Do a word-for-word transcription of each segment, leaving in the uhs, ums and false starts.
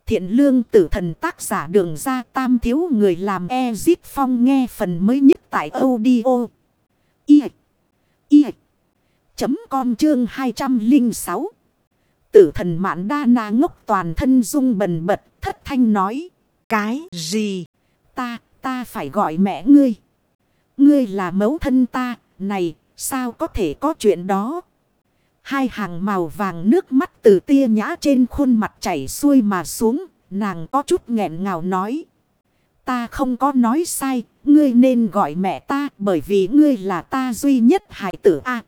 Thiện lương tử thần tác giả Đường Ra Tam thiếu người làm Ezip Phong nghe phần mới nhất tại audio. I. I. Chấm com chương hai trăm lẻ sáu. Tử thần Mạn Đa Na ngốc toàn thân rung bần bật thất thanh nói. Cái gì? Ta, ta phải gọi mẹ ngươi. Ngươi là mẫu thân ta, này, sao có thể có chuyện đó? Hai hàng màu vàng nước mắt từ tia nhã trên khuôn mặt chảy xuôi mà xuống, nàng có chút nghẹn ngào nói. Ta không có nói sai, ngươi nên gọi mẹ ta bởi vì ngươi là ta duy nhất hải tử A.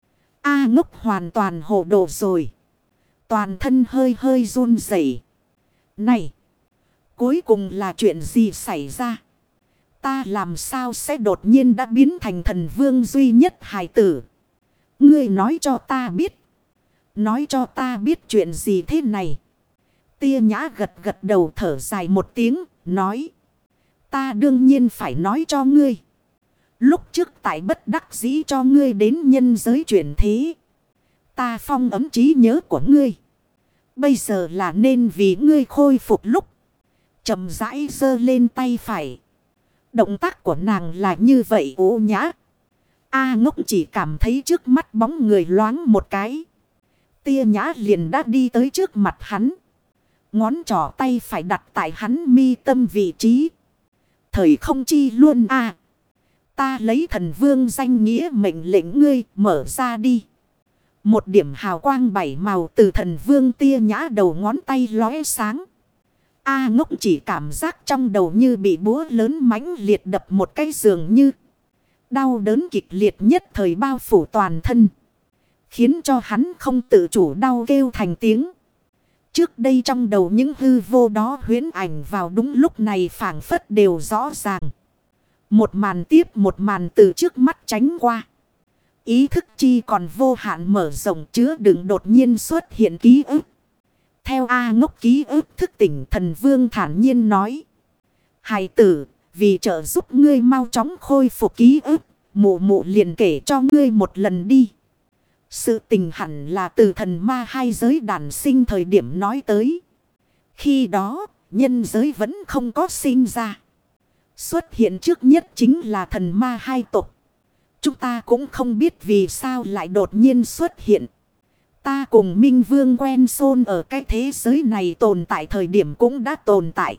A ngốc hoàn toàn hồ đồ rồi. Toàn thân hơi hơi run rẩy. Này, cuối cùng là chuyện gì xảy ra? Ta làm sao sẽ đột nhiên đã biến thành thần vương duy nhất hải tử? Ngươi nói cho ta biết. Nói cho ta biết chuyện gì thế này? Tia nhã gật gật đầu thở dài một tiếng, nói. Ta đương nhiên phải nói cho ngươi. Lúc trước tại bất đắc dĩ cho ngươi đến nhân giới chuyển thế. Ta phong ấm trí nhớ của ngươi. Bây giờ là nên vì ngươi khôi phục lúc. Chậm rãi giơ lên tay phải. Động tác của nàng là như vậy ố nhã. A ngốc chỉ cảm thấy trước mắt bóng người loáng một cái. Tia nhã liền đã đi tới trước mặt hắn. Ngón trỏ tay phải đặt tại hắn mi tâm vị trí. Thời không chi luôn a à. Ta lấy thần vương danh nghĩa mệnh lệnh ngươi mở ra đi. Một điểm hào quang bảy màu từ thần vương tia nhã đầu ngón tay lóe sáng. A ngốc chỉ cảm giác trong đầu như bị búa lớn mãnh liệt đập một cái giường như. Đau đớn kịch liệt nhất thời bao phủ toàn thân. Khiến cho hắn không tự chủ đau kêu thành tiếng. Trước đây trong đầu những hư vô đó huyễn ảnh vào đúng lúc này phảng phất đều rõ ràng. Một màn tiếp một màn từ trước mắt tránh qua. Ý thức chi còn vô hạn mở rộng chứa đựng đột nhiên xuất hiện ký ức. Theo A ngốc ký ức thức tỉnh thần vương thản nhiên nói. Hài tử, vì trợ giúp ngươi mau chóng khôi phục ký ức, mụ mụ liền kể cho ngươi một lần đi. Sự tình hẳn là từ thần ma hai giới đản sinh thời điểm nói tới. Khi đó, nhân giới vẫn không có sinh ra. Xuất hiện trước nhất chính là thần ma hai tộc. Chúng ta cũng không biết vì sao lại đột nhiên xuất hiện. Ta cùng Minh Vương quen xôn ở cái thế giới này tồn tại thời điểm cũng đã tồn tại.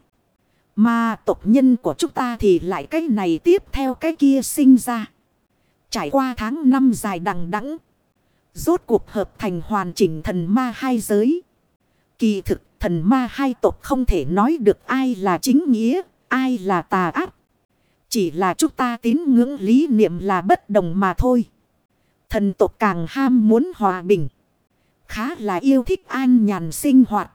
Mà tộc nhân của chúng ta thì lại cái này tiếp theo cái kia sinh ra. Trải qua tháng năm dài đằng đẵng, rốt cuộc hợp thành hoàn chỉnh thần ma hai giới. Kỳ thực thần ma hai tộc không thể nói được ai là chính nghĩa, ai là tà ác. Chỉ là chúng ta tín ngưỡng lý niệm là bất đồng mà thôi. Thần tộc càng ham muốn hòa bình. Khá là yêu thích an nhàn sinh hoạt.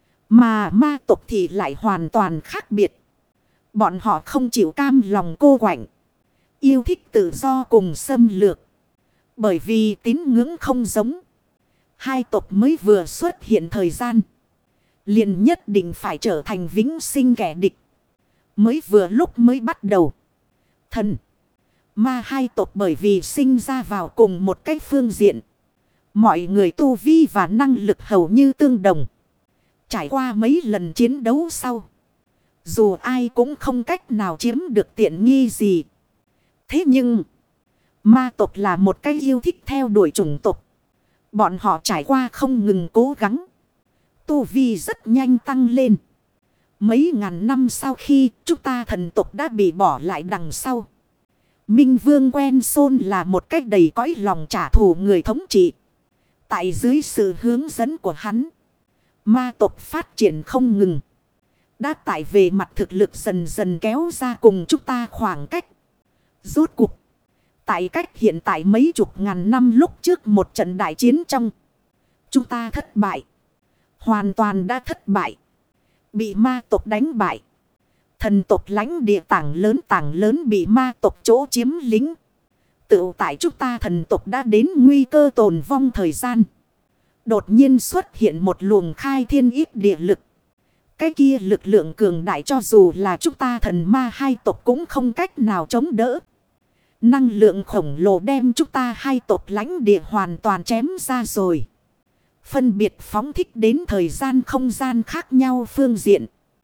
Mà ma tộc thì lại hoàn toàn khác biệt. Bọn họ không chịu cam lòng cô quạnh. Yêu thích tự do cùng xâm lược. Bởi vì tín ngưỡng không giống. Hai tộc mới vừa xuất hiện thời gian. Liền nhất định phải trở thành vĩnh sinh kẻ địch. Mới vừa lúc mới bắt đầu. Thần. Ma hai tộc bởi vì sinh ra vào cùng một cái phương diện. Mọi người tu vi và năng lực hầu như tương đồng. Trải qua mấy lần chiến đấu sau. Dù ai cũng không cách nào chiếm được tiện nghi gì. Thế nhưng. Ma tộc là một cái yêu thích theo đuổi chủng tộc. Bọn họ trải qua không ngừng cố gắng. Tu vi rất nhanh tăng lên. Mấy ngàn năm sau khi chúng ta thần tộc đã bị bỏ lại đằng sau. Minh Vương quen xôn là một cách đầy cõi lòng trả thù người thống trị. Tại dưới sự hướng dẫn của hắn. Ma tộc phát triển không ngừng. Đã tại về mặt thực lực dần dần kéo ra cùng chúng ta khoảng cách. Rốt cuộc. Tại cách hiện tại mấy chục ngàn năm lúc trước một trận đại chiến trong. Chúng ta thất bại. Hoàn toàn đã thất bại. Bị ma tộc đánh bại. Thần tộc lãnh địa tảng lớn tảng lớn bị ma tộc chỗ chiếm lính. Tự tại chúng ta thần tộc đã đến nguy cơ tồn vong thời gian. Đột nhiên xuất hiện một luồng khai thiên ít địa lực. Cái kia lực lượng cường đại cho dù là chúng ta thần ma hai tộc cũng không cách nào chống đỡ. Năng lượng khổng lồ đem chúng ta hai tộc lãnh địa hoàn toàn chém ra rồi. phân biệt phóng thích đến thời gian không gian khác nhau phương diện.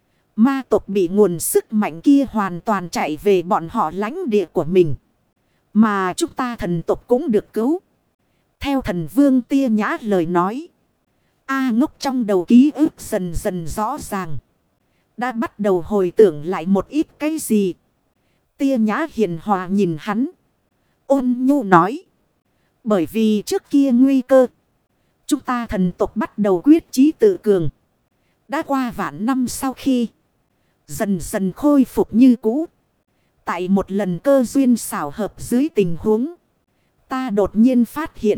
Ma tộc bị nguồn sức mạnh kia hoàn toàn chạy về bọn họ lãnh địa của mình. Mà chúng ta thần tộc cũng được cứu. Theo thần vương tia nhã lời nói. A ngốc trong đầu ký ức dần dần rõ ràng. Đã bắt đầu hồi tưởng lại một ít cái gì. Tia nhã hiền hòa nhìn hắn. Ôn nhu nói. Bởi vì trước kia nguy cơ. Chúng ta thần tộc bắt đầu quyết chí tự cường. Đã qua vạn năm sau khi. Dần dần khôi phục như cũ. Tại một lần cơ duyên xảo hợp dưới tình huống. Ta đột nhiên phát hiện.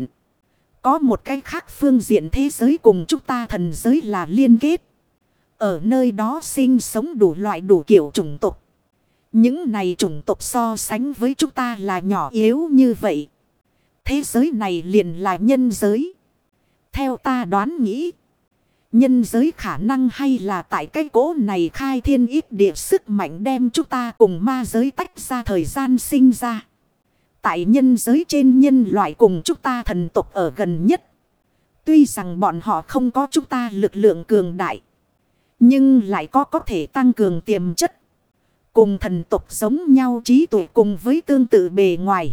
Có một cái khác phương diện thế giới cùng chúng ta thần giới là liên kết. Ở nơi đó sinh sống đủ loại đủ kiểu chủng tộc. Những này chủng tộc so sánh với chúng ta là nhỏ yếu như vậy. Thế giới này liền là nhân giới. Theo ta đoán nghĩ. Nhân giới khả năng hay là tại cái cỗ này khai thiên ít địa sức mạnh đem chúng ta cùng ma giới tách ra thời gian sinh ra. Tại nhân giới trên nhân loại cùng chúng ta thần tộc ở gần nhất. Tuy rằng bọn họ không có chúng ta lực lượng cường đại. Nhưng lại có có thể tăng cường tiềm chất. Cùng thần tộc giống nhau trí tuệ cùng với tương tự bề ngoài.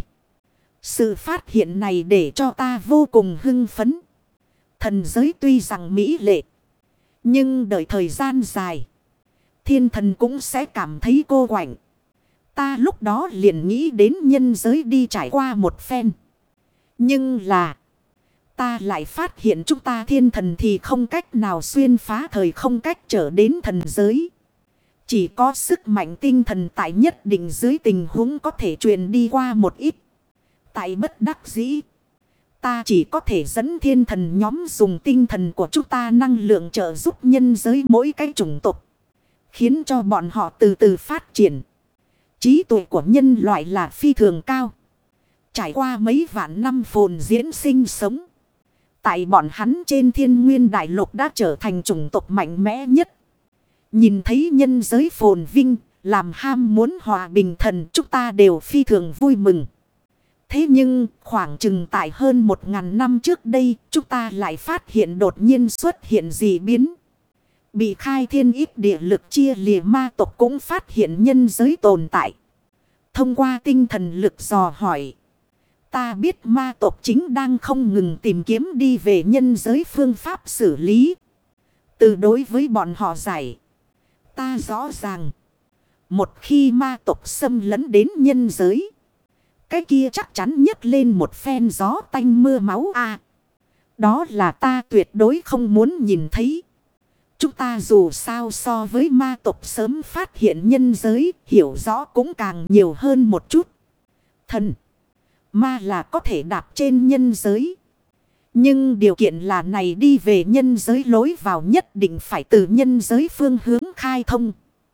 Sự phát hiện này để cho ta vô cùng hưng phấn. Thần giới tuy rằng mỹ lệ. Nhưng đợi thời gian dài. Thiên thần cũng sẽ cảm thấy cô quạnh. Ta lúc đó liền nghĩ đến nhân giới đi trải qua một phen. Nhưng là. Ta lại phát hiện chúng ta thiên thần thì không cách nào xuyên phá thời không cách trở đến thần giới. Chỉ có sức mạnh tinh thần tại nhất định dưới tình huống có thể truyền đi qua một ít. Tại bất đắc dĩ. Ta chỉ có thể dẫn thiên thần nhóm dùng tinh thần của chúng ta năng lượng trợ giúp nhân giới mỗi cái chủng tộc. Khiến cho bọn họ từ từ phát triển. Trí tuệ của nhân loại là phi thường cao. Trải qua mấy vạn năm phồn diễn sinh sống. Tại bọn hắn trên thiên nguyên đại lục đã trở thành chủng tộc mạnh mẽ nhất. Nhìn thấy nhân giới phồn vinh, làm ham muốn hòa bình thần chúng ta đều phi thường vui mừng. Thế nhưng khoảng chừng tại hơn một ngàn năm trước đây chúng ta lại phát hiện đột nhiên xuất hiện dị biến. Bị khai thiên ít địa lực chia lìa ma tộc cũng phát hiện nhân giới tồn tại. Thông qua tinh thần lực dò hỏi. Ta biết ma tộc chính đang không ngừng tìm kiếm đi về nhân giới phương pháp xử lý. Từ đối với bọn họ giải. Ta rõ ràng. Một khi ma tộc xâm lấn đến nhân giới. Cái kia chắc chắn nhấc lên một phen gió tanh mưa máu a. Đó là ta tuyệt đối không muốn nhìn thấy. Chúng ta dù sao so với ma tộc sớm phát hiện nhân giới, hiểu rõ cũng càng nhiều hơn một chút. Thần, ma là có thể đạp trên nhân giới. Nhưng điều kiện là này đi về nhân giới lối vào nhất định phải từ nhân giới phương hướng khai thông.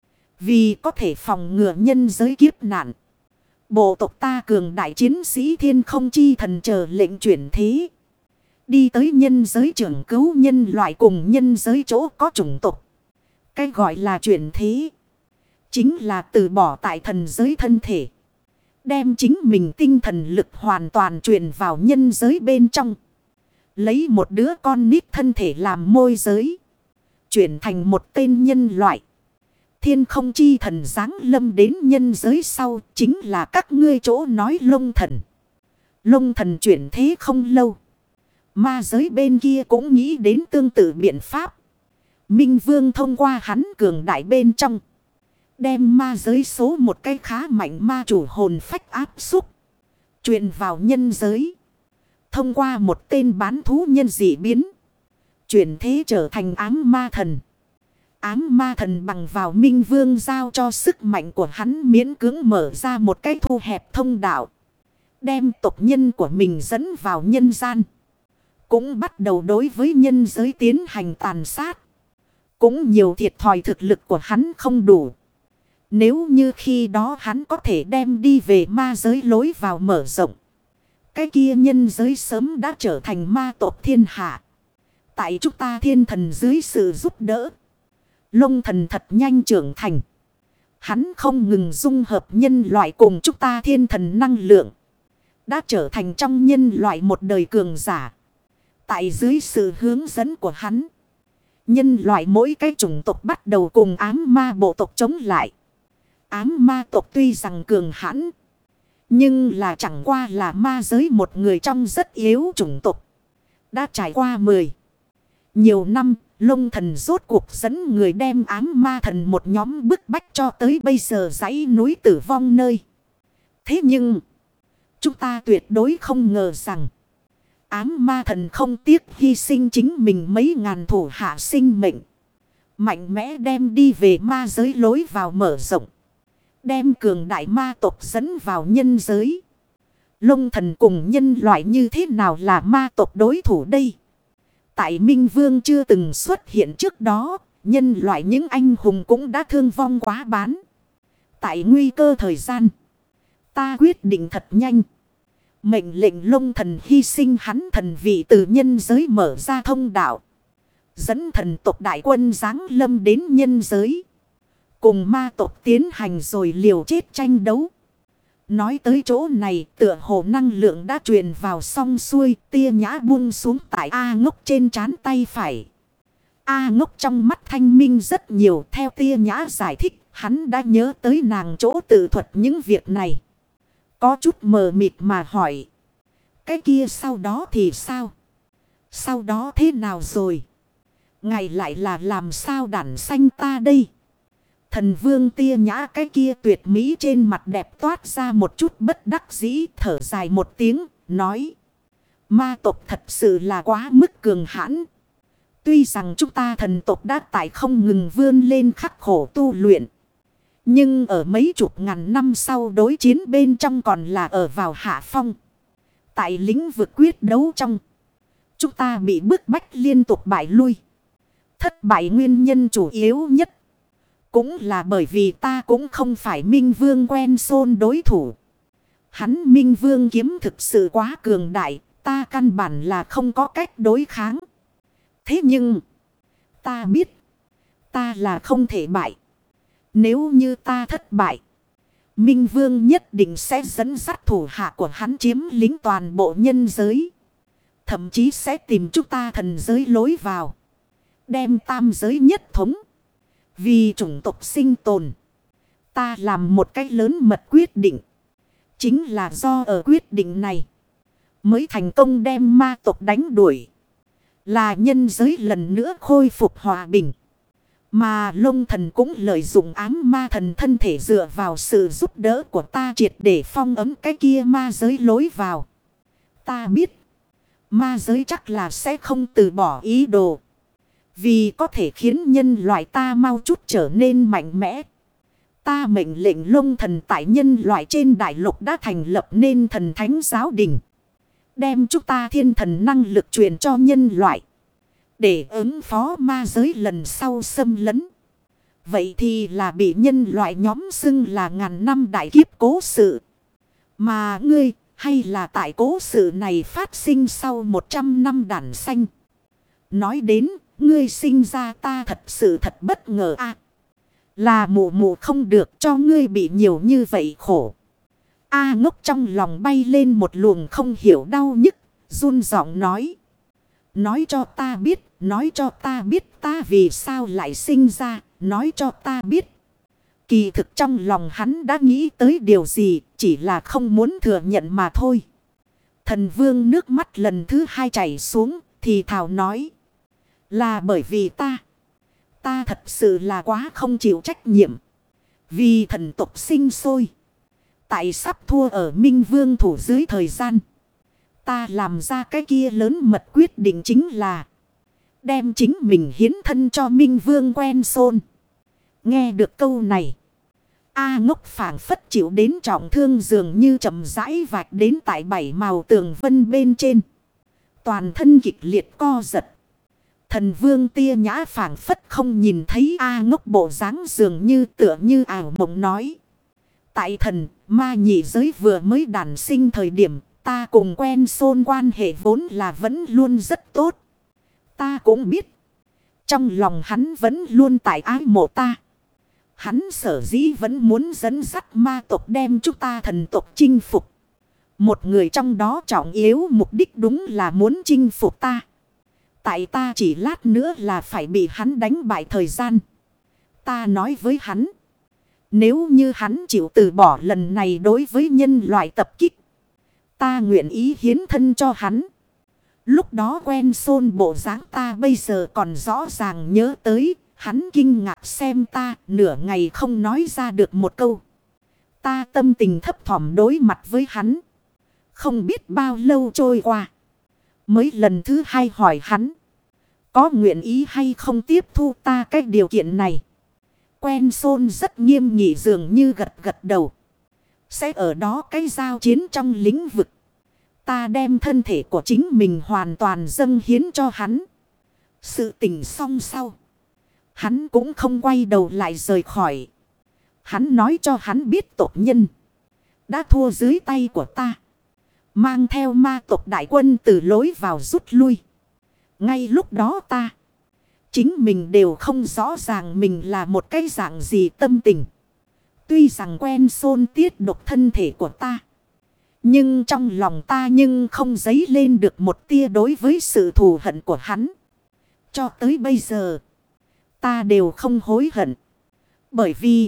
Vì có thể phòng ngừa nhân giới kiếp nạn. Bộ tộc ta cường đại chiến sĩ thiên không chi thần chờ lệnh chuyển thế. Đi tới nhân giới trưởng cứu nhân loại cùng nhân giới chỗ có chủng tộc. Cái gọi là chuyển thế. Chính là từ bỏ tại thần giới thân thể. Đem chính mình tinh thần lực hoàn toàn truyền vào nhân giới bên trong. Lấy một đứa con nít thân thể làm môi giới. Chuyển thành một tên nhân loại. Thiên không chi thần giáng lâm đến nhân giới sau chính là các ngươi chỗ nói lông thần. Lông thần chuyển thế không lâu. Ma giới bên kia cũng nghĩ đến tương tự biện pháp. Minh Vương thông qua hắn cường đại bên trong. Đem ma giới số một cái khá mạnh ma chủ hồn phách áp xúc. Truyền vào nhân giới. Thông qua một tên bán thú nhân dị biến. Chuyển thế trở thành ám ma thần. Ám ma thần bằng vào Minh Vương giao cho sức mạnh của hắn miễn cưỡng mở ra một cái thu hẹp thông đạo. Đem tộc nhân của mình dẫn vào nhân gian. Cũng bắt đầu đối với nhân giới tiến hành tàn sát. Cũng nhiều thiệt thòi thực lực của hắn không đủ. Nếu như khi đó hắn có thể đem đi về ma giới lối vào mở rộng. Cái kia nhân giới sớm đã trở thành ma tộc thiên hạ. Tại chúng ta thiên thần dưới sự giúp đỡ. Lông thần thật nhanh trưởng thành. Hắn không ngừng dung hợp nhân loại cùng chúng ta thiên thần năng lượng. Đã trở thành trong nhân loại một đời cường giả. Tại dưới sự hướng dẫn của hắn, nhân loại mỗi cái chủng tộc bắt đầu cùng ám ma bộ tộc chống lại. Ám ma tộc tuy rằng cường hãn, nhưng là chẳng qua là ma giới một người trong rất yếu chủng tộc. Đã trải qua mười nhiều năm, Long Thần rốt cuộc dẫn người đem ám ma thần một nhóm bức bách cho tới bây giờ dãy núi tử vong nơi. Thế nhưng, chúng ta tuyệt đối không ngờ rằng ám ma thần không tiếc hy sinh chính mình mấy ngàn thủ hạ sinh mệnh. Mạnh mẽ đem đi về ma giới lối vào mở rộng. Đem cường đại ma tộc dẫn vào nhân giới. Long Thần cùng nhân loại như thế nào là ma tộc đối thủ đây? Tại Minh Vương chưa từng xuất hiện trước đó, nhân loại những anh hùng cũng đã thương vong quá bán. Tại nguy cơ thời gian, ta quyết định thật nhanh. Mệnh lệnh Long Thần hy sinh hắn thần vị từ nhân giới mở ra thông đạo. Dẫn thần tộc đại quân giáng lâm đến nhân giới. Cùng ma tộc tiến hành rồi liều chết tranh đấu. Nói tới chỗ này tựa hồ năng lượng đã truyền vào song xuôi. Tia nhã buông xuống tại A Ngốc trên trán tay phải. A Ngốc trong mắt thanh minh rất nhiều. Theo tia nhã giải thích hắn đã nhớ tới nàng chỗ tự thuật những việc này. Có chút mờ mịt mà hỏi. Cái kia sau đó thì sao? Sau đó thế nào rồi? Ngài lại là làm sao đản sanh ta đây? Thần vương tia nhã cái kia tuyệt mỹ trên mặt đẹp toát ra một chút bất đắc dĩ, thở dài một tiếng, nói. Ma tộc thật sự là quá mức cường hãn. Tuy rằng chúng ta thần tộc đã tại không ngừng vươn lên khắc khổ tu luyện. Nhưng ở mấy chục ngàn năm sau đối chiến bên trong còn là ở vào hạ phong. Tại lĩnh vực quyết đấu trong, chúng ta bị bức bách liên tục bại lui. Thất bại nguyên nhân chủ yếu nhất. Cũng là bởi vì ta cũng không phải Minh Vương quen xôn đối thủ. Hắn Minh Vương kiếm thực sự quá cường đại. Ta căn bản là không có cách đối kháng. Thế nhưng, ta biết, ta là không thể bại. Nếu như ta thất bại, Minh Vương nhất định sẽ dẫn dắt thủ hạ của hắn chiếm lĩnh toàn bộ nhân giới. Thậm chí sẽ tìm chúng ta thần giới lối vào. Đem tam giới nhất thống. Vì chủng tộc sinh tồn, ta làm một cách lớn mật quyết định. Chính là do ở quyết định này mới thành công đem ma tộc đánh đuổi. Là nhân giới lần nữa khôi phục hòa bình. Mà Long Thần cũng lợi dụng ám ma thần thân thể dựa vào sự giúp đỡ của ta triệt để phong ấm cái kia ma giới lối vào. Ta biết, ma giới chắc là sẽ không từ bỏ ý đồ. Vì có thể khiến nhân loại ta mau chút trở nên mạnh mẽ. Ta mệnh lệnh Long Thần tại nhân loại trên đại lục đã thành lập nên thần thánh giáo đình. Đem chúng ta thiên thần năng lực truyền cho nhân loại. Để ứng phó ma giới lần sau xâm lấn. Vậy thì là bị nhân loại nhóm xưng là ngàn năm đại kiếp cố sự. Mà ngươi hay là tại cố sự này phát sinh sau một trăm năm đản sanh. Nói đến ngươi sinh ra ta thật sự thật bất ngờ a. Là mụ mụ không được cho ngươi bị nhiều như vậy khổ. A Ngốc trong lòng bay lên một luồng không hiểu đau nhức, run giọng nói. Nói cho ta biết, nói cho ta biết ta vì sao lại sinh ra, nói cho ta biết. Kỳ thực trong lòng hắn đã nghĩ tới điều gì, chỉ là không muốn thừa nhận mà thôi. Thần vương nước mắt lần thứ hai chảy xuống, thì thào nói. Là bởi vì ta, ta thật sự là quá không chịu trách nhiệm. Vì thần tộc sinh sôi. Tại sắp thua ở Minh Vương thủ dưới thời gian. Ta làm ra cái kia lớn mật quyết định chính là đem chính mình hiến thân cho Minh Vương quen xôn. Nghe được câu này, A Ngốc phảng phất chịu đến trọng thương dường như chậm rãi vạch đến tại bảy màu tường vân bên trên. Toàn thân kịch liệt co giật. Thần vương tia nhã phảng phất không nhìn thấy A Ngốc bộ dáng dường như tựa như ảo mộng nói. Tại thần, ma nhị giới vừa mới đản sinh thời điểm, ta cùng quen xôn quan hệ vốn là vẫn luôn rất tốt. Ta cũng biết, trong lòng hắn vẫn luôn tại ái mộ ta. Hắn sở dĩ vẫn muốn dẫn dắt ma tộc đem chúng ta thần tộc chinh phục. Một người trong đó trọng yếu mục đích đúng là muốn chinh phục ta. Tại ta chỉ lát nữa là phải bị hắn đánh bại thời gian. Ta nói với hắn. Nếu như hắn chịu từ bỏ lần này đối với nhân loại tập kích. Ta nguyện ý hiến thân cho hắn. Lúc đó quen xôn bộ dáng ta bây giờ còn rõ ràng nhớ tới. Hắn kinh ngạc xem ta nửa ngày không nói ra được một câu. Ta tâm tình thấp thỏm đối mặt với hắn. Không biết bao lâu trôi qua. Mới lần thứ hai hỏi hắn. Có nguyện ý hay không tiếp thu ta cái điều kiện này. Quen xôn rất nghiêm nghị dường như gật gật đầu. Sẽ ở đó cái giao chiến trong lĩnh vực. Ta đem thân thể của chính mình hoàn toàn dâng hiến cho hắn. Sự tình xong sau. Hắn cũng không quay đầu lại rời khỏi. Hắn nói cho hắn biết tộc nhân đã thua dưới tay của ta. Mang theo ma tộc đại quân từ lối vào rút lui. Ngay lúc đó ta. Chính mình đều không rõ ràng mình là một cái dạng gì tâm tình. Tuy rằng quen xôn tiết độc thân thể của ta. Nhưng trong lòng ta nhưng không dấy lên được một tia đối với sự thù hận của hắn. Cho tới bây giờ. Ta đều không hối hận. Bởi vì.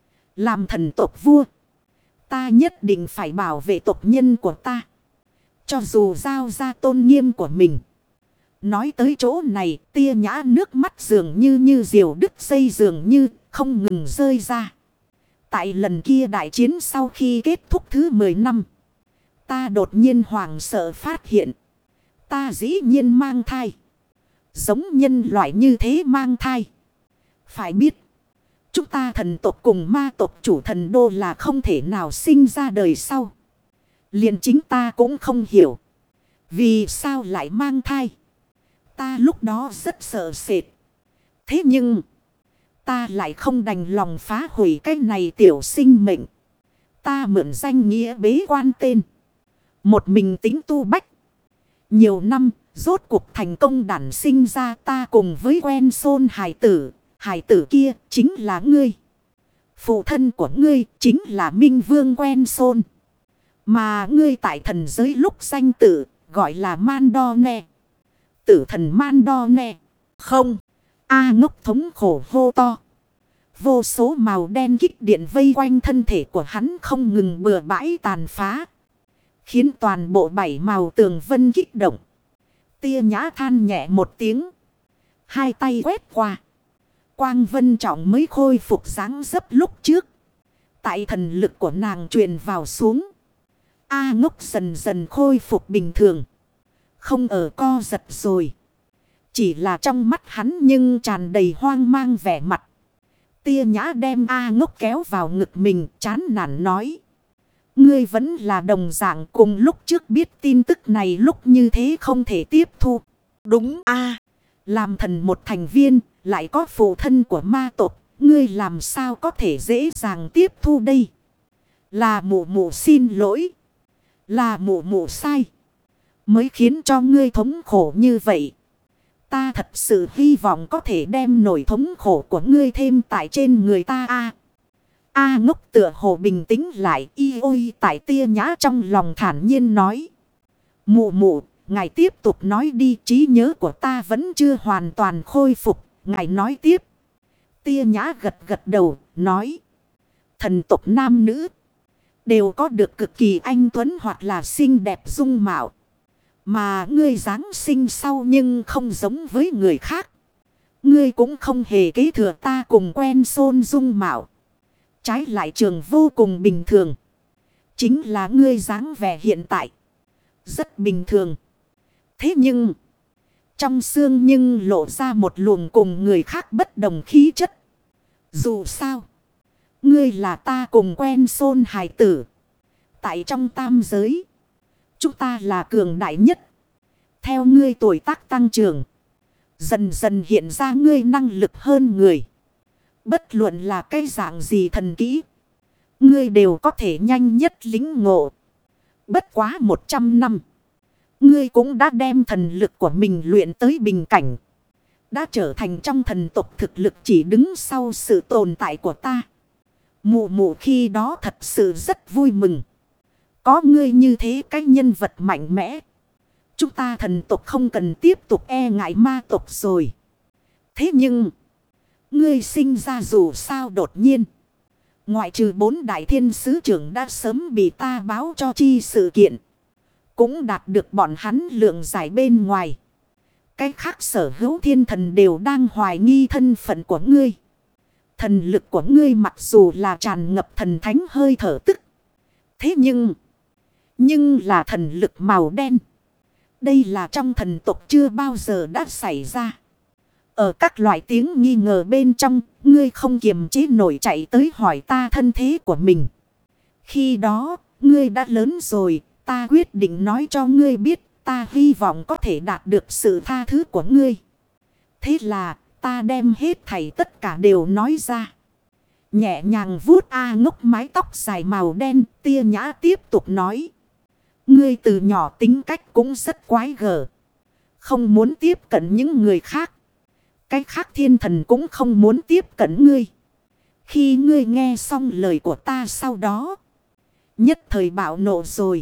Làm thần tộc vua. Ta nhất định phải bảo vệ tộc nhân của ta. Cho dù giao ra tôn nghiêm của mình. Nói tới chỗ này, tia nhã nước mắt dường như như diều đứt dây dường như không ngừng rơi ra. Tại lần kia đại chiến sau khi kết thúc thứ mười năm. Ta đột nhiên hoảng sợ phát hiện. Ta dĩ nhiên mang thai. Giống nhân loại như thế mang thai. Phải biết. Chúng ta thần tộc cùng ma tộc chủ thần đô là không thể nào sinh ra đời sau. Liền chính ta cũng không hiểu. Vì sao lại mang thai. Ta lúc đó rất sợ sệt. Thế nhưng. Ta lại không đành lòng phá hủy cái này tiểu sinh mệnh. Ta mượn danh nghĩa bế quan tên. Một mình tính tu bách. Nhiều năm rốt cuộc thành công đản sinh ra ta cùng với quen xôn hài tử. Hài tử kia chính là ngươi. Phụ thân của ngươi chính là Minh Vương quen xôn. Mà ngươi tại thần giới lúc danh tử gọi là Mandone. Tử thần Mandone. Không. A ngốc thống khổ hô to. Vô số màu đen kích điện vây quanh thân thể của hắn không ngừng bừa bãi tàn phá. Khiến toàn bộ bảy màu tường vân kích động. Tia nhã than nhẹ một tiếng. Hai tay quét qua. Quang vân trọng mới khôi phục dáng dấp lúc trước. Tại thần lực của nàng truyền vào xuống. A ngốc dần dần khôi phục bình thường. Không ở co giật rồi. Chỉ là trong mắt hắn nhưng tràn đầy hoang mang vẻ mặt. Tia nhã đem A ngốc kéo vào ngực mình chán nản nói. Ngươi vẫn là đồng dạng cùng lúc trước biết tin tức này lúc như thế không thể tiếp thu. Đúng a làm thần một thành viên lại có phụ thân của ma tộc. Ngươi làm sao có thể dễ dàng tiếp thu đây. Là mụ mụ xin lỗi. Là mụ mụ sai. Mới khiến cho ngươi thống khổ như vậy. Ta thật sự hy vọng có thể đem nỗi thống khổ của ngươi thêm tại trên người ta a. A ngốc tựa hồ bình tĩnh lại y ôi tại tia nhã trong lòng thản nhiên nói. Mụ mụ, ngài tiếp tục nói đi, trí nhớ của ta vẫn chưa hoàn toàn khôi phục, ngài nói tiếp. Tia nhã gật gật đầu, nói. Thần tộc nam nữ đều có được cực kỳ anh tuấn hoặc là xinh đẹp dung mạo. Mà ngươi giáng sinh sau nhưng không giống với người khác. Ngươi cũng không hề kế thừa ta cùng quen xôn dung mạo. Trái lại trường vô cùng bình thường. Chính là ngươi dáng vẻ hiện tại. Rất bình thường. Thế nhưng. Trong xương nhưng lộ ra một luồng cùng người khác bất đồng khí chất. Dù sao. Ngươi là ta cùng quen xôn hài tử. Tại trong tam giới. Chúng ta là cường đại nhất. Theo ngươi tuổi tác tăng trưởng. Dần dần hiện ra ngươi năng lực hơn người. Bất luận là cái dạng gì thần kỹ. Ngươi đều có thể nhanh nhất lính ngộ. Bất quá một trăm năm. Ngươi cũng đã đem thần lực của mình luyện tới bình cảnh. Đã trở thành trong thần tộc thực lực chỉ đứng sau sự tồn tại của ta. Mụ mụ khi đó thật sự rất vui mừng. Có ngươi như thế cái nhân vật mạnh mẽ. Chúng ta thần tộc không cần tiếp tục e ngại ma tộc rồi. Thế nhưng, ngươi sinh ra dù sao đột nhiên. Ngoại trừ bốn đại thiên sứ trưởng đã sớm bị ta báo cho chi sự kiện. Cũng đạt được bọn hắn lượng giải bên ngoài. Cái khác sở hữu thiên thần đều đang hoài nghi thân phận của ngươi. Thần lực của ngươi mặc dù là tràn ngập thần thánh hơi thở tức. Thế nhưng, nhưng là thần lực màu đen. Đây là trong thần tộc chưa bao giờ đã xảy ra. Ở các loại tiếng nghi ngờ bên trong, ngươi không kiềm chế nổi chạy tới hỏi ta thân thế của mình. Khi đó, ngươi đã lớn rồi, ta quyết định nói cho ngươi biết, ta hy vọng có thể đạt được sự tha thứ của ngươi. Thế là, ta đem hết thảy tất cả đều nói ra. Nhẹ nhàng vuốt A Ngốc mái tóc dài màu đen, tia nhã tiếp tục nói. Ngươi từ nhỏ tính cách cũng rất quái gở. Không muốn tiếp cận những người khác. Cái khác thiên thần cũng không muốn tiếp cận ngươi. Khi ngươi nghe xong lời của ta sau đó. Nhất thời bạo nộ rồi.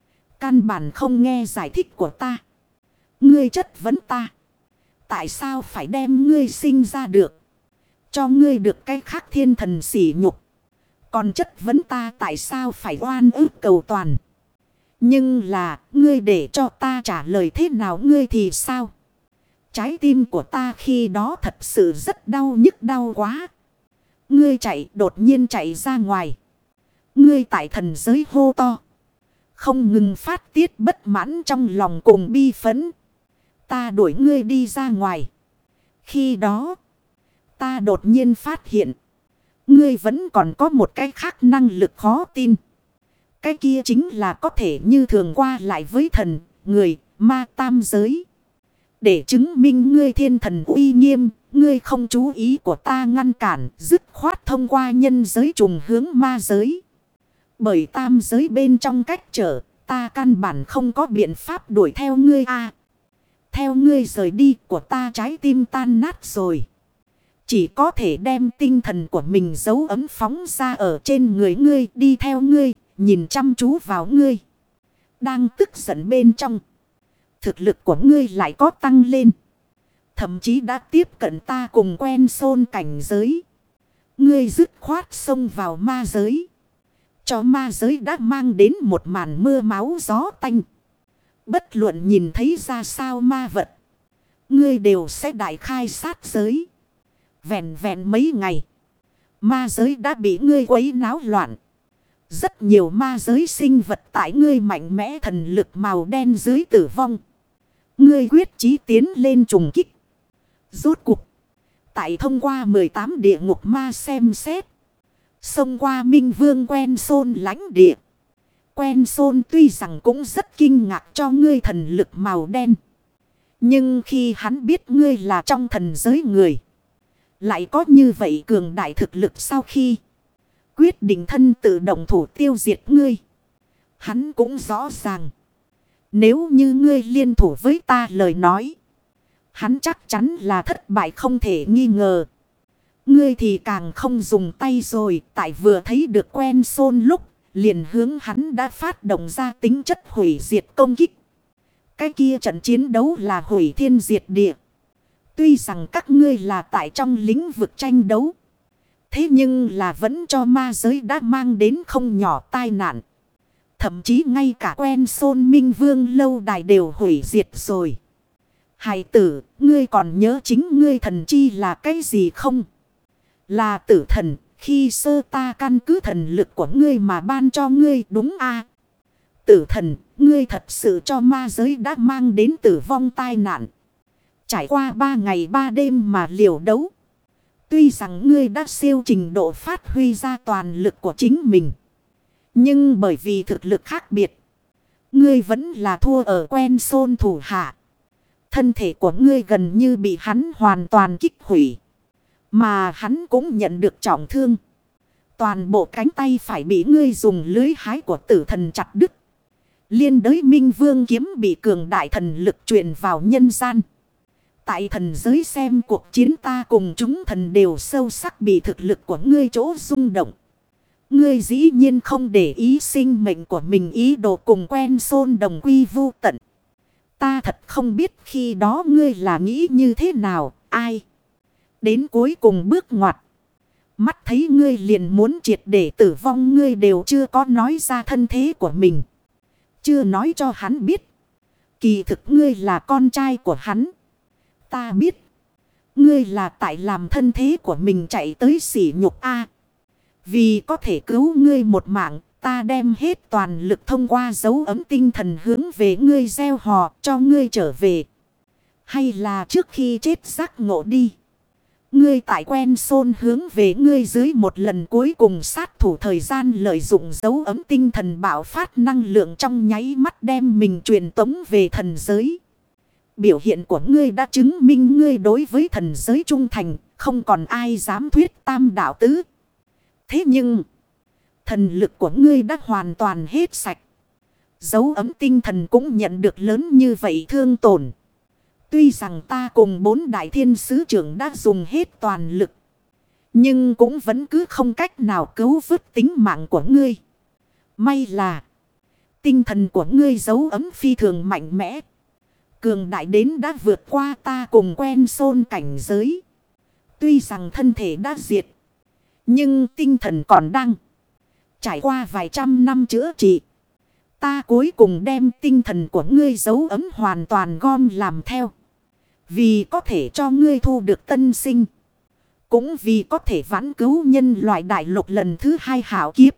Căn bản không nghe giải thích của ta. Ngươi chất vấn ta. Tại sao phải đem ngươi sinh ra được? Cho ngươi được cái khác thiên thần sỉ nhục. Còn chất vấn ta tại sao phải oan ức cầu toàn. Nhưng là ngươi để cho ta trả lời thế nào ngươi thì sao? Trái tim của ta khi đó thật sự rất đau nhức đau quá. Ngươi chạy đột nhiên chạy ra ngoài. Ngươi tại thần giới hô to. Không ngừng phát tiết bất mãn trong lòng cùng bi phẫn. Ta đuổi ngươi đi ra ngoài. Khi đó, ta đột nhiên phát hiện. Ngươi vẫn còn có một cái khác năng lực khó tin. Cái kia chính là có thể như thường qua lại với thần, người, ma tam giới. Để chứng minh ngươi thiên thần uy nghiêm, ngươi không chú ý của ta ngăn cản, dứt khoát thông qua nhân giới trùng hướng ma giới. Bởi tam giới bên trong cách trở, ta căn bản không có biện pháp đuổi theo ngươi a. Theo ngươi rời đi của ta trái tim tan nát rồi. Chỉ có thể đem tinh thần của mình giấu ấm phóng ra ở trên người ngươi đi theo ngươi, nhìn chăm chú vào ngươi. Đang tức giận bên trong. Thực lực của ngươi lại có tăng lên. Thậm chí đã tiếp cận ta cùng quen xôn cảnh giới. Ngươi dứt khoát xông vào ma giới. Cho ma giới đã mang đến một màn mưa máu gió tanh. Bất luận nhìn thấy ra sao ma vật. Ngươi đều sẽ đại khai sát giới. Vẹn vẹn mấy ngày. Ma giới đã bị ngươi quấy náo loạn. Rất nhiều ma giới sinh vật tại ngươi mạnh mẽ thần lực màu đen dưới tử vong. Ngươi quyết chí tiến lên trùng kích. Rốt cuộc. Tại thông qua mười tám địa ngục ma xem xét. Xông qua Minh Vương quen xôn lãnh địa. Quen xôn tuy rằng cũng rất kinh ngạc cho ngươi thần lực màu đen. Nhưng khi hắn biết ngươi là trong thần giới người. Lại có như vậy cường đại thực lực sau khi quyết định thân tự động thủ tiêu diệt ngươi. Hắn cũng rõ ràng. Nếu như ngươi liên thủ với ta lời nói. Hắn chắc chắn là thất bại không thể nghi ngờ. Ngươi thì càng không dùng tay rồi. Tại vừa thấy được quen xôn lúc. Liền hướng hắn đã phát động ra tính chất hủy diệt công kích. Cái kia trận chiến đấu là hủy thiên diệt địa. Tuy rằng các ngươi là tại trong lĩnh vực tranh đấu. Thế nhưng là vẫn cho ma giới đã mang đến không nhỏ tai nạn. Thậm chí ngay cả quen xôn Minh Vương lâu đài đều hủy diệt rồi. Hài tử, ngươi còn nhớ chính ngươi thần chi là cái gì không? Là tử thần, khi sơ ta căn cứ thần lực của ngươi mà ban cho ngươi đúng a? Tử thần, ngươi thật sự cho ma giới đã mang đến tử vong tai nạn. Trải qua ba ngày ba đêm mà liều đấu. Tuy rằng ngươi đã siêu trình độ phát huy ra toàn lực của chính mình. Nhưng bởi vì thực lực khác biệt. Ngươi vẫn là thua ở quen xôn thủ hạ. Thân thể của ngươi gần như bị hắn hoàn toàn kích hủy. Mà hắn cũng nhận được trọng thương. Toàn bộ cánh tay phải bị ngươi dùng lưới hái của tử thần chặt đứt. Liên đới Minh Vương kiếm bị cường đại thần lực truyền vào nhân gian. Tại thần giới xem cuộc chiến ta cùng chúng thần đều sâu sắc bị thực lực của ngươi chỗ rung động. Ngươi dĩ nhiên không để ý sinh mệnh của mình ý đồ cùng quen xôn đồng quy vu tận. Ta thật không biết khi đó ngươi là nghĩ như thế nào, ai. Đến cuối cùng bước ngoặt. Mắt thấy ngươi liền muốn triệt để tử vong, ngươi đều chưa có nói ra thân thế của mình. Chưa nói cho hắn biết. Kỳ thực ngươi là con trai của hắn. Ta biết. Ngươi là tại làm thân thế của mình chạy tới sỉ nhục A. Vì có thể cứu ngươi một mạng, ta đem hết toàn lực thông qua dấu ấm tinh thần hướng về ngươi gieo hò cho ngươi trở về. Hay là trước khi chết giác ngộ đi. Ngươi tại quen xôn hướng về ngươi dưới một lần cuối cùng sát thủ thời gian, lợi dụng dấu ấm tinh thần bạo phát năng lượng trong nháy mắt đem mình truyền tống về thần giới. Biểu hiện của ngươi đã chứng minh ngươi đối với thần giới trung thành, không còn ai dám thuyết tam đạo tứ. Thế nhưng, thần lực của ngươi đã hoàn toàn hết sạch. Dấu ấm tinh thần cũng nhận được lớn như vậy thương tổn. Tuy rằng ta cùng bốn đại thiên sứ trưởng đã dùng hết toàn lực, nhưng cũng vẫn cứ không cách nào cứu vớt tính mạng của ngươi. May là tinh thần của ngươi dấu ấm phi thường mạnh mẽ. Cường đại đến đã vượt qua ta cùng quen xôn cảnh giới. Tuy rằng thân thể đã diệt, nhưng tinh thần còn đang. Trải qua vài trăm năm chữa trị, ta cuối cùng đem tinh thần của ngươi dấu ấm hoàn toàn gom làm theo. Vì có thể cho ngươi thu được tân sinh. Cũng vì có thể vãn cứu nhân loại đại lục lần thứ hai hảo kiếp.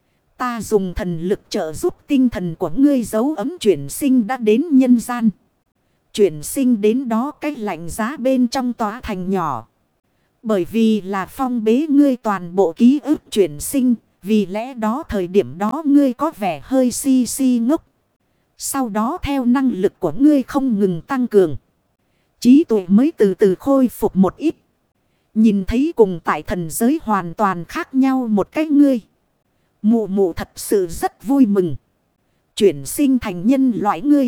Ta dùng thần lực trợ giúp tinh thần của ngươi dấu ấm chuyển sinh đã đến nhân gian. Chuyển sinh đến đó cái lạnh giá bên trong tòa thành nhỏ. Bởi vì là phong bế ngươi toàn bộ ký ức chuyển sinh. Vì lẽ đó thời điểm đó ngươi có vẻ hơi si si ngốc. Sau đó theo năng lực của ngươi không ngừng tăng cường, trí tuệ mới từ từ khôi phục một ít. Nhìn thấy cùng tại thần giới hoàn toàn khác nhau một cái ngươi. Mụ mụ thật sự rất vui mừng. Chuyển sinh thành nhân loại ngươi.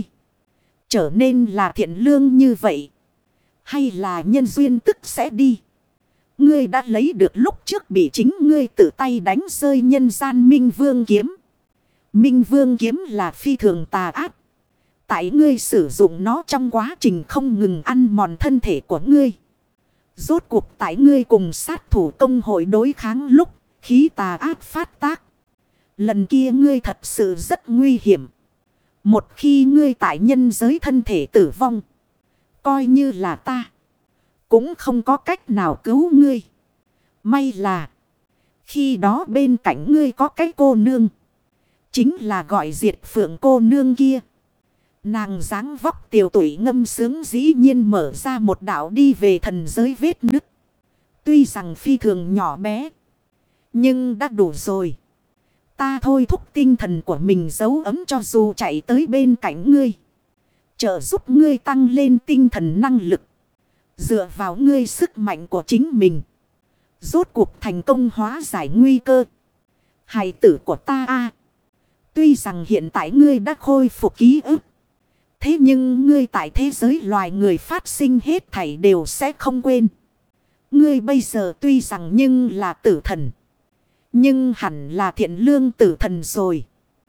Trở nên là thiện lương như vậy. Hay là nhân duyên tức sẽ đi. Ngươi đã lấy được lúc trước bị chính ngươi tự tay đánh rơi nhân gian Minh Vương kiếm. Minh Vương kiếm là phi thường tà ác. Tại ngươi sử dụng nó trong quá trình không ngừng ăn mòn thân thể của ngươi. Rốt cuộc tại ngươi cùng sát thủ công hội đối kháng lúc khí tà ác phát tác. Lần kia ngươi thật sự rất nguy hiểm. Một khi ngươi tại nhân giới thân thể tử vong, coi như là ta cũng không có cách nào cứu ngươi. May là khi đó bên cạnh ngươi có cái cô nương. Chính là gọi Diệt Phượng cô nương kia. Nàng dáng vóc tiều tụy ngâm sướng dĩ nhiên mở ra một đạo đi về thần giới vết nứt. Tuy rằng phi thường nhỏ bé, nhưng đã đủ rồi. Ta thôi thúc tinh thần của mình dấu ấm cho dù chạy tới bên cạnh ngươi. Trợ giúp ngươi tăng lên tinh thần năng lực. Dựa vào ngươi sức mạnh của chính mình. Rốt cuộc thành công hóa giải nguy cơ. Hài tử của ta a, tuy rằng hiện tại ngươi đã khôi phục ký ức. Thế nhưng ngươi tại thế giới loài người phát sinh hết thảy đều sẽ không quên. Ngươi bây giờ tuy rằng nhưng là tử thần. Nhưng hẳn là thiện lương tử thần rồi.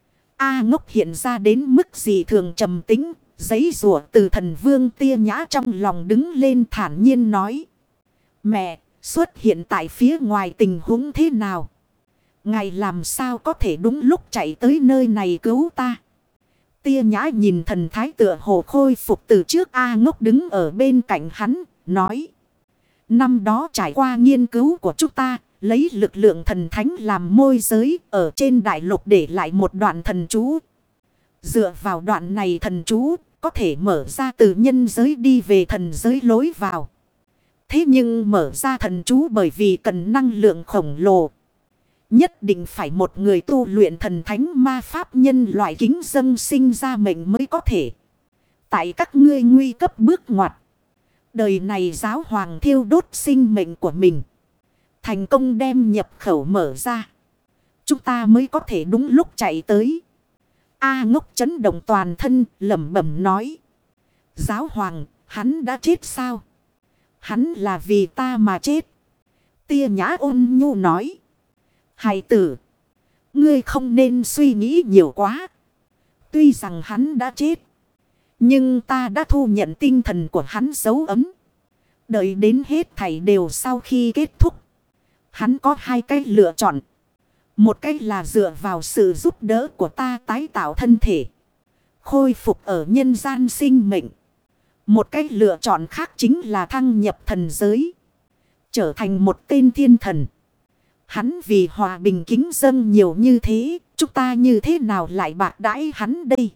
A Ngốc hiện ra đến mức gì thường trầm tính. Giấy rùa từ thần vương tia nhã trong lòng đứng lên thản nhiên nói. Mẹ, xuất hiện tại phía ngoài tình huống thế nào? Ngài làm sao có thể đúng lúc chạy tới nơi này cứu ta? Tia nhã nhìn thần thái tựa hồ khôi phục từ trước. A Ngốc đứng ở bên cạnh hắn, nói. Năm đó trải qua nghiên cứu của chúng ta, lấy lực lượng thần thánh làm môi giới ở trên đại lục để lại một đoạn thần chú. Dựa vào đoạn này thần chú, có thể mở ra từ nhân giới đi về thần giới lối vào. Thế nhưng mở ra thần chú bởi vì cần năng lượng khổng lồ. Nhất định phải một người tu luyện thần thánh ma pháp nhân loại kính dâng sinh ra mệnh mới có thể. Tại các ngươi nguy cấp bước ngoặt. Đời này giáo hoàng thiêu đốt sinh mệnh của mình. Thành công đem nhập khẩu mở ra. Chúng ta mới có thể đúng lúc chạy tới. A Ngốc chấn động toàn thân lẩm bẩm nói. Giáo hoàng, hắn đã chết sao? Hắn là vì ta mà chết. Tia nhã ôn nhu nói. Hài tử, ngươi không nên suy nghĩ nhiều quá. Tuy rằng hắn đã chết, Nhưng ta đã thu nhận tinh thần của hắn dấu ấm. Đợi đến hết thảy đều sau khi kết thúc. Hắn có hai cách lựa chọn. Một cách là dựa vào sự giúp đỡ của ta tái tạo thân thể. Khôi phục ở nhân gian sinh mệnh. Một cách lựa chọn khác chính là thăng nhập thần giới. Trở thành một tên thiên thần. Hắn vì hòa bình kính dâng nhiều như thế. Chúng ta như thế nào lại bạc đãi hắn đây?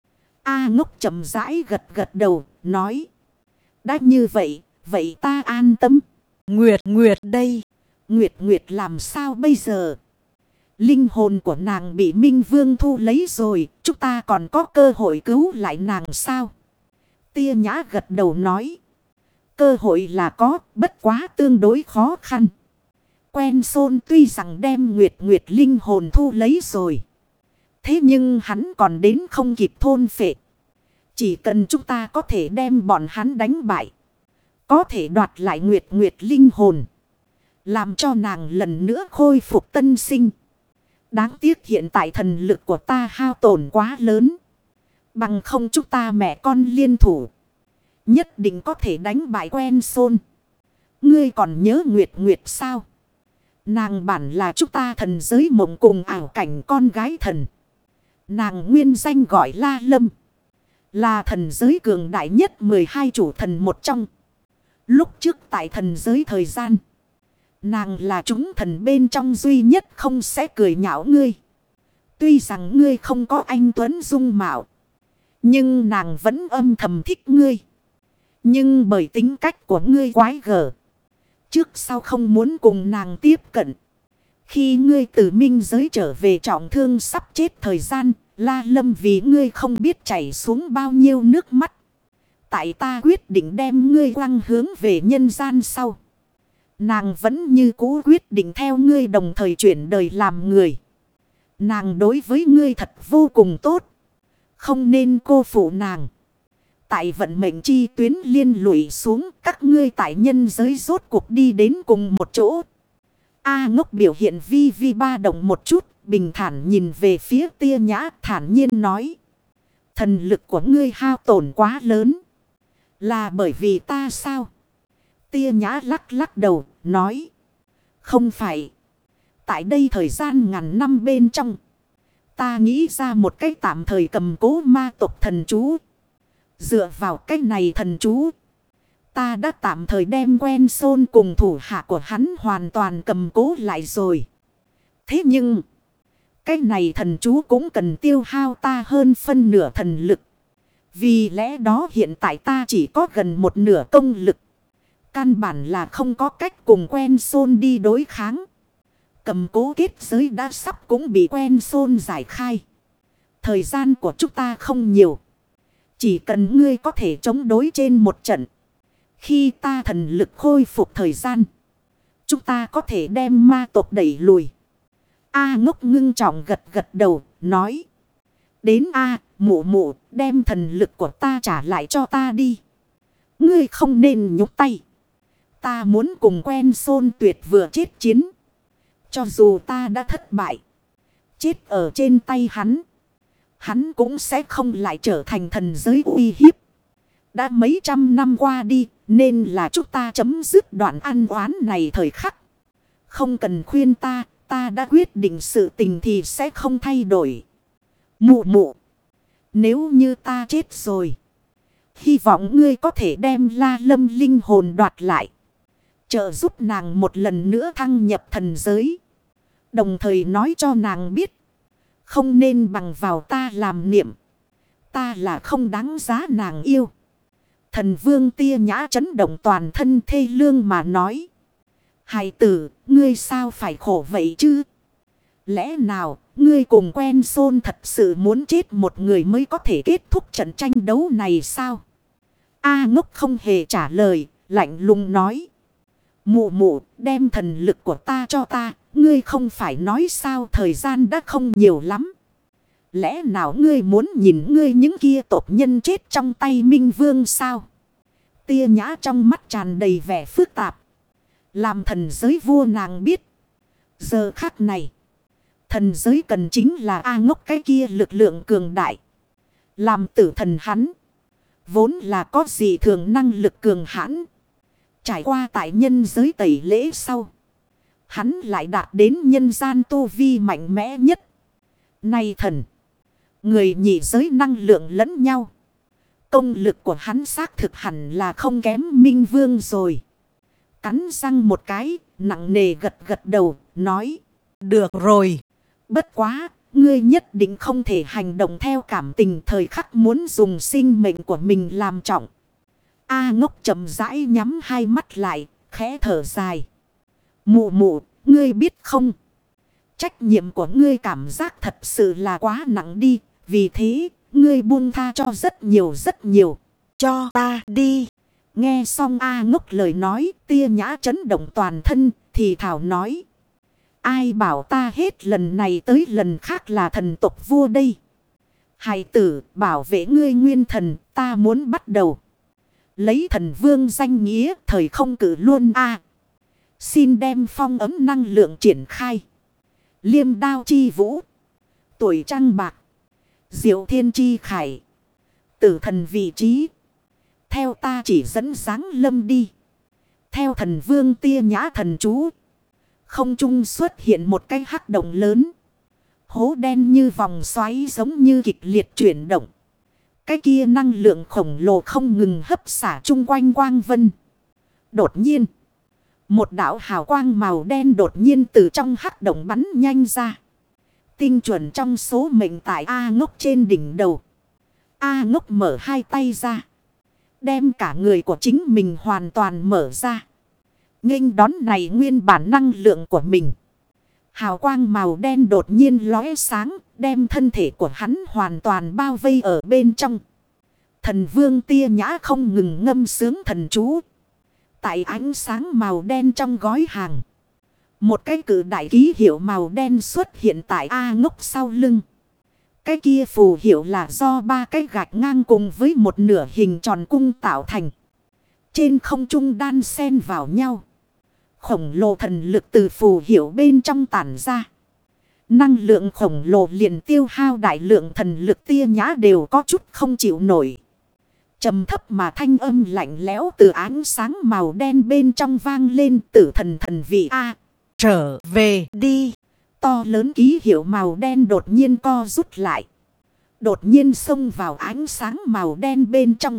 A Ngốc chậm rãi gật gật đầu, nói. Đã như vậy, vậy ta an tâm. Nguyệt Nguyệt đây. Nguyệt Nguyệt làm sao bây giờ? Linh hồn của nàng bị Minh Vương thu lấy rồi. Chúng ta còn có cơ hội cứu lại nàng sao? Tia Nhã gật đầu nói. Cơ hội là có, bất quá tương đối khó khăn. Quen Sôn tuy rằng đem Nguyệt Nguyệt linh hồn thu lấy rồi. Thế nhưng hắn còn đến không kịp thôn phệ. Chỉ cần chúng ta có thể đem bọn hắn đánh bại. Có thể đoạt lại Nguyệt Nguyệt linh hồn. Làm cho nàng lần nữa khôi phục tân sinh. Đáng tiếc hiện tại thần lực của ta hao tổn quá lớn. Bằng không chúng ta mẹ con liên thủ. Nhất định có thể đánh bại Quen Sôn. Ngươi còn nhớ Nguyệt Nguyệt sao? Nàng bản là chúng ta thần giới mộng cùng ảo cảnh con gái thần. Nàng nguyên danh gọi La Lâm. Là thần giới cường đại nhất mười hai chủ thần một trong. Lúc trước tại thần giới thời gian. Nàng là chúng thần bên trong duy nhất không sẽ cười nhạo ngươi. Tuy rằng ngươi không có anh Tuấn dung mạo. Nhưng nàng vẫn âm thầm thích ngươi. Nhưng bởi tính cách của ngươi quái gở. Trước sau không muốn cùng nàng tiếp cận. Khi ngươi từ minh giới trở về trọng thương sắp chết thời gian. La Lâm vì ngươi không biết chảy xuống bao nhiêu nước mắt. Tại ta quyết định đem ngươi quăng hướng về nhân gian sau. Nàng vẫn như cũ quyết định theo ngươi đồng thời chuyển đời làm người. Nàng đối với ngươi thật vô cùng tốt. Không nên cô phụ nàng. Tại vận mệnh chi tuyến liên lụy xuống các ngươi tại nhân giới rốt cuộc đi đến cùng một chỗ. A Ngốc biểu hiện vi vi ba động một chút. Bình thản nhìn về phía Tia Nhã thản nhiên nói. Thần lực của ngươi hao tổn quá lớn. Là bởi vì ta sao? Tia Nhã lắc lắc đầu, nói. Không phải. Tại đây thời gian ngàn năm bên trong. Ta nghĩ ra một cách tạm thời cầm cố ma tộc thần chú. Dựa vào cách này thần chú. Ta đã tạm thời đem Quen Sôn cùng thủ hạ của hắn hoàn toàn cầm cố lại rồi. Thế nhưng. Cái này thần chú cũng cần tiêu hao ta hơn phân nửa thần lực. Vì lẽ đó hiện tại ta chỉ có gần một nửa công lực. Căn bản là không có cách cùng Quen Sôn đi đối kháng. Cầm cố kết giới đã sắp cũng bị Quen Sôn giải khai. Thời gian của chúng ta không nhiều. Chỉ cần ngươi có thể chống đối trên một trận. Khi ta thần lực khôi phục thời gian. Chúng ta có thể đem ma tộc đẩy lùi. A Ngốc ngưng trọng gật gật đầu, nói. Đến A, mụ mụ, đem thần lực của ta trả lại cho ta đi. Ngươi không nên nhúc tay. Ta muốn cùng Quen Sôn tuyệt vừa chết chiến. Cho dù ta đã thất bại. Chết ở trên tay hắn. Hắn cũng sẽ không lại trở thành thần giới uy hiếp. Đã mấy trăm năm qua đi, nên là chúng ta chấm dứt đoạn ăn oán này thời khắc. Không cần khuyên ta. Ta đã quyết định sự tình thì sẽ không thay đổi. Mụ mụ. Nếu như ta chết rồi. Hy vọng ngươi có thể đem La Lâm linh hồn đoạt lại. Trợ giúp nàng một lần nữa thăng nhập thần giới. Đồng thời nói cho nàng biết. Không nên bằng vào ta làm niệm. Ta là không đáng giá nàng yêu. Thần Vương Tia Nhã chấn động toàn thân thê lương mà nói. Hài tử, ngươi sao phải khổ vậy chứ? Lẽ nào, ngươi cùng Quen Sôn thật sự muốn chết một người mới có thể kết thúc trận tranh đấu này sao? A Ngốc không hề trả lời, lạnh lùng nói. Mụ mụ, đem thần lực của ta cho ta, ngươi không phải nói sao thời gian đã không nhiều lắm. Lẽ nào ngươi muốn nhìn ngươi những kia tộc nhân chết trong tay Minh Vương sao? Tia Nhã trong mắt tràn đầy vẻ phức tạp. Làm thần giới vua nàng biết. Giờ khắc này. Thần giới cần chính là A Ngốc cái kia lực lượng cường đại. Làm tử thần hắn. vốn là có gì thường năng lực cường hãn. Trải qua tại nhân giới tẩy lễ sau. Hắn lại đạt đến nhân gian tu vi mạnh mẽ nhất. Nay thần. Người nhị giới năng lượng lẫn nhau. Công lực của hắn xác thực hẳn là không kém Minh Vương rồi. Cắn răng một cái, nặng nề gật gật đầu, nói. Được rồi. Bất quá, ngươi nhất định không thể hành động theo cảm tình thời khắc muốn dùng sinh mệnh của mình làm trọng. A Ngốc chậm rãi nhắm hai mắt lại, khẽ thở dài. Mụ mụ, ngươi biết không? Trách nhiệm của ngươi cảm giác thật sự là quá nặng đi. Vì thế, ngươi buông tha cho rất nhiều rất nhiều. Cho ta đi. Nghe xong A Ngốc lời nói, Tia Nhã chấn động toàn thân, thì thảo nói. Ai bảo ta hết lần này tới lần khác là thần tộc vua đây. Hài tử, bảo vệ ngươi nguyên thần, ta muốn bắt đầu. Lấy thần vương danh nghĩa, thời không cử luôn a. Xin đem phong ấm năng lượng triển khai. Liêm đao chi vũ. Tuổi trăng bạc. Diệu thiên chi khải. Tử thần vị trí. Theo ta chỉ dẫn sáng lâm đi. Theo thần vương Tia Nhã thần chú. Không trung xuất hiện một cái hắc động lớn. Hố đen như vòng xoáy giống như kịch liệt chuyển động. Cái kia năng lượng khổng lồ không ngừng hấp xả chung quanh quang vân. Đột nhiên. Một đạo hào quang màu đen đột nhiên từ trong hắc động bắn nhanh ra. Tinh chuẩn trong số mệnh tại A Ngốc trên đỉnh đầu. A Ngốc mở hai tay ra. Đem cả người của chính mình hoàn toàn mở ra. Nghênh đón này nguyên bản năng lượng của mình. Hào quang màu đen đột nhiên lóe sáng. Đem thân thể của hắn hoàn toàn bao vây ở bên trong. Thần vương Tia Nhã không ngừng ngâm sướng thần chú. Tại ánh sáng màu đen trong gói hàng. Một cái cự đại ký hiệu màu đen xuất hiện tại A Ngốc sau lưng. Cái kia phù hiệu là do ba cái gạch ngang cùng với một nửa hình tròn cung tạo thành. Trên không trung đan xen vào nhau. Khổng lồ thần lực từ phù hiệu bên trong tản ra. Năng lượng khổng lồ liền tiêu hao đại lượng thần lực Tia Nhã đều có chút không chịu nổi. Trầm thấp mà thanh âm lạnh lẽo từ ánh sáng màu đen bên trong vang lên tử thần thần vị A. Trở về đi. To lớn ký hiệu màu đen đột nhiên co rút lại. Đột nhiên xông vào ánh sáng màu đen bên trong.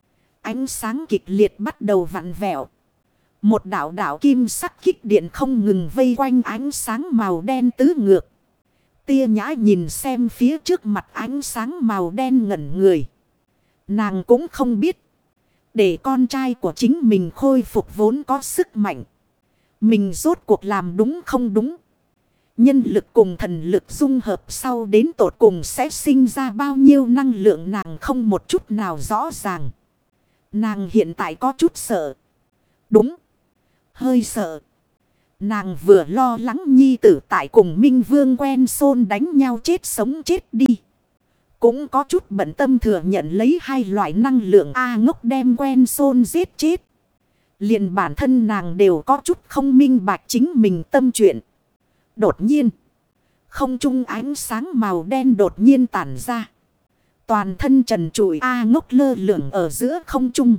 Ánh sáng kịch liệt bắt đầu vặn vẹo. Một đạo đạo kim sắc kích điện không ngừng vây quanh ánh sáng màu đen tứ ngược. Tia Nhã nhìn xem phía trước mặt ánh sáng màu đen ngẩn người. Nàng cũng không biết. Để con trai của chính mình khôi phục vốn có sức mạnh. Mình rốt cuộc làm đúng không đúng. Nhân lực cùng thần lực dung hợp sau đến tột cùng sẽ sinh ra bao nhiêu năng lượng nàng không một chút nào rõ ràng. Nàng hiện tại có chút sợ. Đúng. Hơi sợ. Nàng vừa lo lắng nhi tử tại cùng Minh Vương quen xôn đánh nhau chết sống chết đi. Cũng có chút bận tâm thừa nhận lấy hai loại năng lượng A Ngốc đem quen xôn giết chết. Liền bản thân nàng đều có chút không minh bạch chính mình tâm chuyện. Đột nhiên. Không trung ánh sáng màu đen đột nhiên tản ra. Toàn thân trần trụi A Ngốc lơ lửng ở giữa không trung.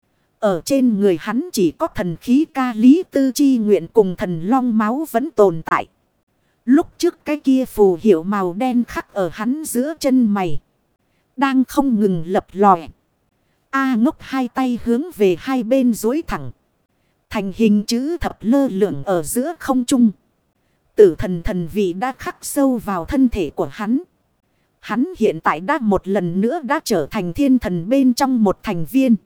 Ở trên người hắn chỉ có thần khí ca lý tư chi nguyện cùng thần long máu vẫn tồn tại. Lúc trước cái kia phù hiệu màu đen khắc ở hắn giữa chân mày. Đang không ngừng lập lòe. A Ngốc hai tay hướng về hai bên duỗi thẳng. Thành hình chữ thập lơ lửng ở giữa không trung. Tử thần thần vị đã khắc sâu vào thân thể của hắn. Hắn hiện tại đã một lần nữa đã trở thành thiên thần bên trong một thành viên.